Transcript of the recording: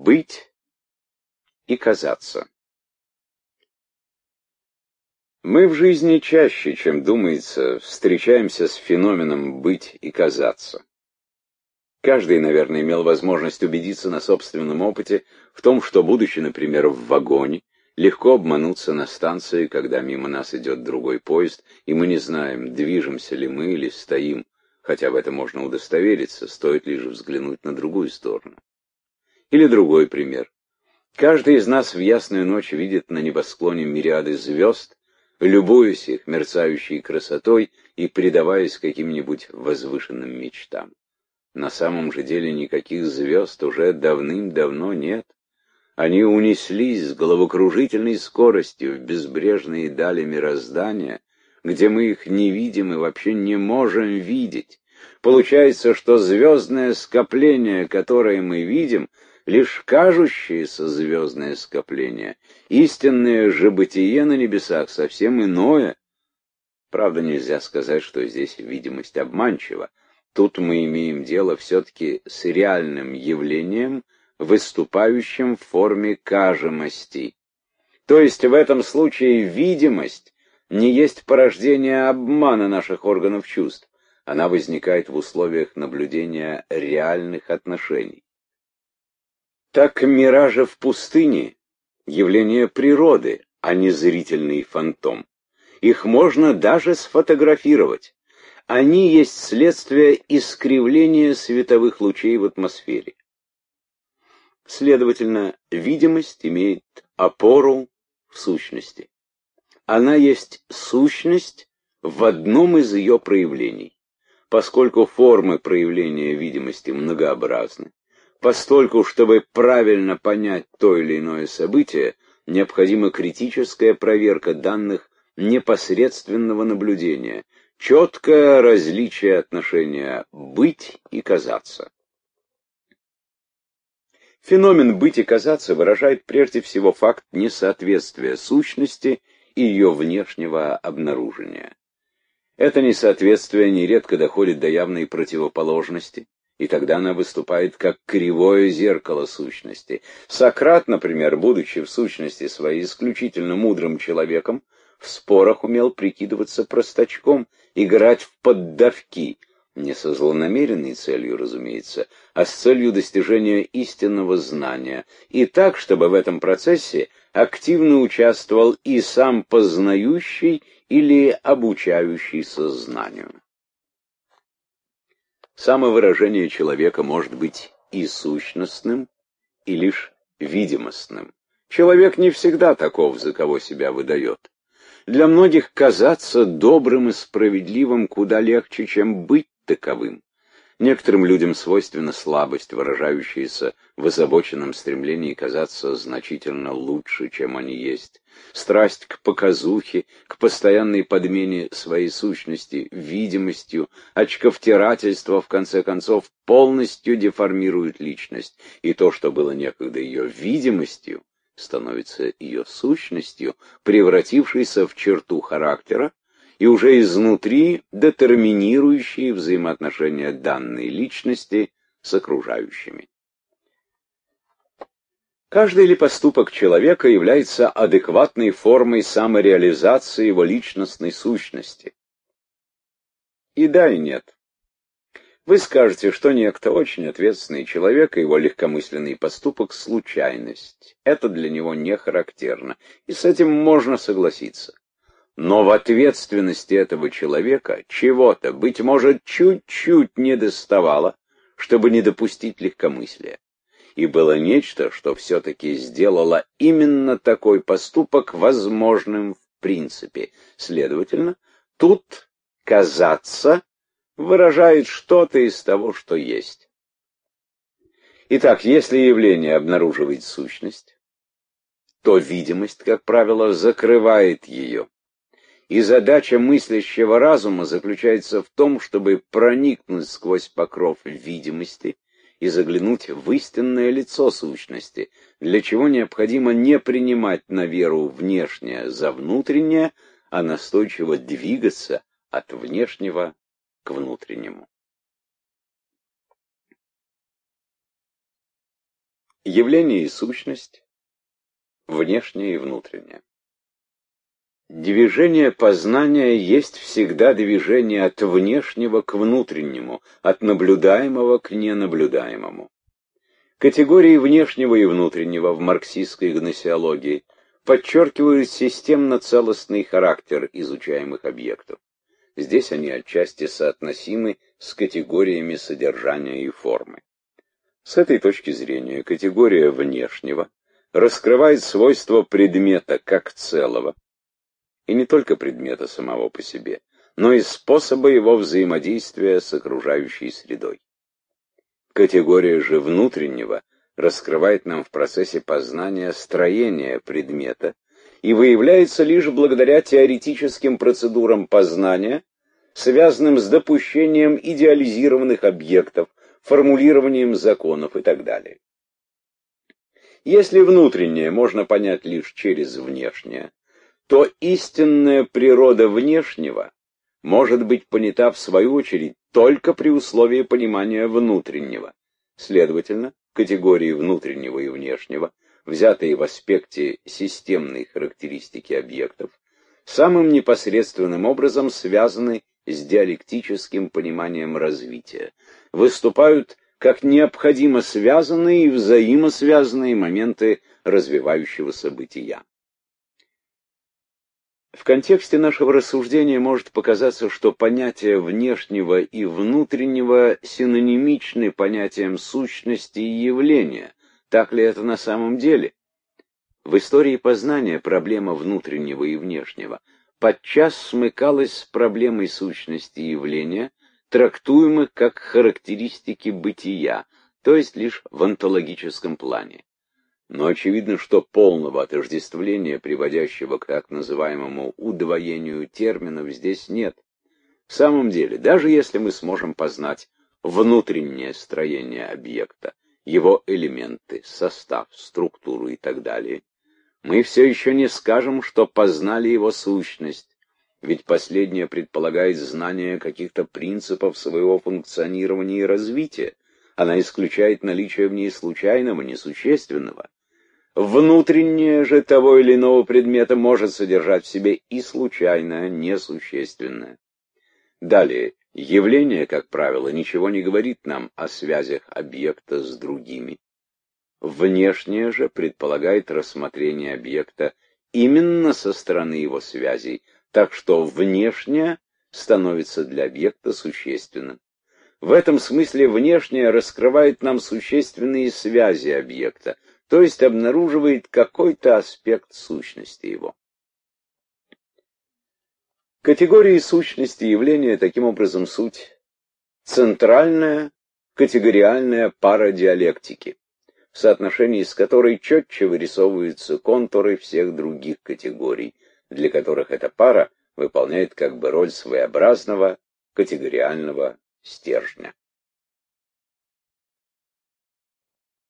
Быть и казаться. Мы в жизни чаще, чем думается, встречаемся с феноменом «быть и казаться». Каждый, наверное, имел возможность убедиться на собственном опыте в том, что, будучи, например, в вагоне, легко обмануться на станции, когда мимо нас идет другой поезд, и мы не знаем, движемся ли мы или стоим, хотя в этом можно удостовериться, стоит лишь взглянуть на другую сторону. Или другой пример. Каждый из нас в ясную ночь видит на небосклоне мириады звезд, любуясь их мерцающей красотой и предаваясь каким-нибудь возвышенным мечтам. На самом же деле никаких звезд уже давным-давно нет. Они унеслись с головокружительной скоростью в безбрежные дали мироздания, где мы их не видим и вообще не можем видеть. Получается, что звездное скопление, которое мы видим, лишь кажущееся звездное скопление, истинное же бытие на небесах совсем иное. Правда, нельзя сказать, что здесь видимость обманчива. Тут мы имеем дело все-таки с реальным явлением, выступающим в форме кажемости. То есть в этом случае видимость не есть порождение обмана наших органов чувств. Она возникает в условиях наблюдения реальных отношений. Так миражи в пустыне — явление природы, а не зрительный фантом. Их можно даже сфотографировать. Они есть следствие искривления световых лучей в атмосфере. Следовательно, видимость имеет опору в сущности. Она есть сущность в одном из ее проявлений. Поскольку формы проявления видимости многообразны, постольку, чтобы правильно понять то или иное событие, необходима критическая проверка данных непосредственного наблюдения, четкое различие отношения «быть» и «казаться». Феномен «быть и казаться» выражает прежде всего факт несоответствия сущности и ее внешнего обнаружения. Это несоответствие нередко доходит до явной противоположности, и тогда она выступает как кривое зеркало сущности. Сократ, например, будучи в сущности своей исключительно мудрым человеком, в спорах умел прикидываться простачком, играть в поддавки, не со злонамеренной целью, разумеется, а с целью достижения истинного знания, и так, чтобы в этом процессе активно участвовал и сам познающий или обучающийся знанию. Самовыражение человека может быть и сущностным, и лишь видимостным. Человек не всегда таков, за кого себя выдает. Для многих казаться добрым и справедливым куда легче, чем быть таковым. Некоторым людям свойственна слабость, выражающаяся в озабоченном стремлении казаться значительно лучше, чем они есть. Страсть к показухе, к постоянной подмене своей сущности видимостью, очковтирательство, в конце концов, полностью деформирует личность, и то, что было некогда ее видимостью, становится ее сущностью, превратившейся в черту характера, и уже изнутри детерминирующие взаимоотношения данной личности с окружающими. Каждый ли поступок человека является адекватной формой самореализации его личностной сущности? И да, и нет. Вы скажете, что некто очень ответственный человек, и его легкомысленный поступок — случайность. Это для него не характерно, и с этим можно согласиться. Но в ответственности этого человека чего-то, быть может, чуть-чуть недоставало, чтобы не допустить легкомыслия. И было нечто, что все-таки сделало именно такой поступок возможным в принципе. Следовательно, тут казаться выражает что-то из того, что есть. Итак, если явление обнаруживает сущность, то видимость, как правило, закрывает ее. И задача мыслящего разума заключается в том, чтобы проникнуть сквозь покров видимости и заглянуть в истинное лицо сущности, для чего необходимо не принимать на веру внешнее за внутреннее, а настойчиво двигаться от внешнего к внутреннему. Явление и сущность, внешнее и внутреннее. Движение познания есть всегда движение от внешнего к внутреннему, от наблюдаемого к ненаблюдаемому. Категории внешнего и внутреннего в марксистской гносеологии подчеркивают системно-целостный характер изучаемых объектов. Здесь они отчасти соотносимы с категориями содержания и формы. С этой точки зрения категория внешнего раскрывает свойства предмета как целого, и не только предмета самого по себе, но и способа его взаимодействия с окружающей средой. Категория же внутреннего раскрывает нам в процессе познания строение предмета и выявляется лишь благодаря теоретическим процедурам познания, связанным с допущением идеализированных объектов, формулированием законов и так далее. Если внутреннее можно понять лишь через внешнее, то истинная природа внешнего может быть понята в свою очередь только при условии понимания внутреннего. Следовательно, категории внутреннего и внешнего, взятые в аспекте системной характеристики объектов, самым непосредственным образом связаны с диалектическим пониманием развития, выступают как необходимо связанные и взаимосвязанные моменты развивающегося бытия. В контексте нашего рассуждения может показаться, что понятия внешнего и внутреннего синонимичны понятиям сущности и явления. Так ли это на самом деле? В истории познания проблема внутреннего и внешнего подчас смыкалась с проблемой сущности и явления, трактуемых как характеристики бытия, то есть лишь в онтологическом плане. Но очевидно, что полного отождествления, приводящего к так называемому удвоению терминов, здесь нет. В самом деле, даже если мы сможем познать внутреннее строение объекта, его элементы, состав, структуру и так далее, мы все еще не скажем, что познали его сущность, ведь последнее предполагает знание каких-то принципов своего функционирования и развития. Она исключает наличие в ней случайного, несущественного. Внутреннее же того или иного предмета может содержать в себе и случайное, несущественное. Далее, явление, как правило, ничего не говорит нам о связях объекта с другими. Внешнее же предполагает рассмотрение объекта именно со стороны его связей, так что внешнее становится для объекта существенным. В этом смысле внешнее раскрывает нам существенные связи объекта, то есть обнаруживает какой-то аспект сущности его. Категории сущности явления таким образом суть центральная категориальная пара диалектики, в соотношении с которой четче вырисовываются контуры всех других категорий, для которых эта пара выполняет как бы роль своеобразного категориального стержня.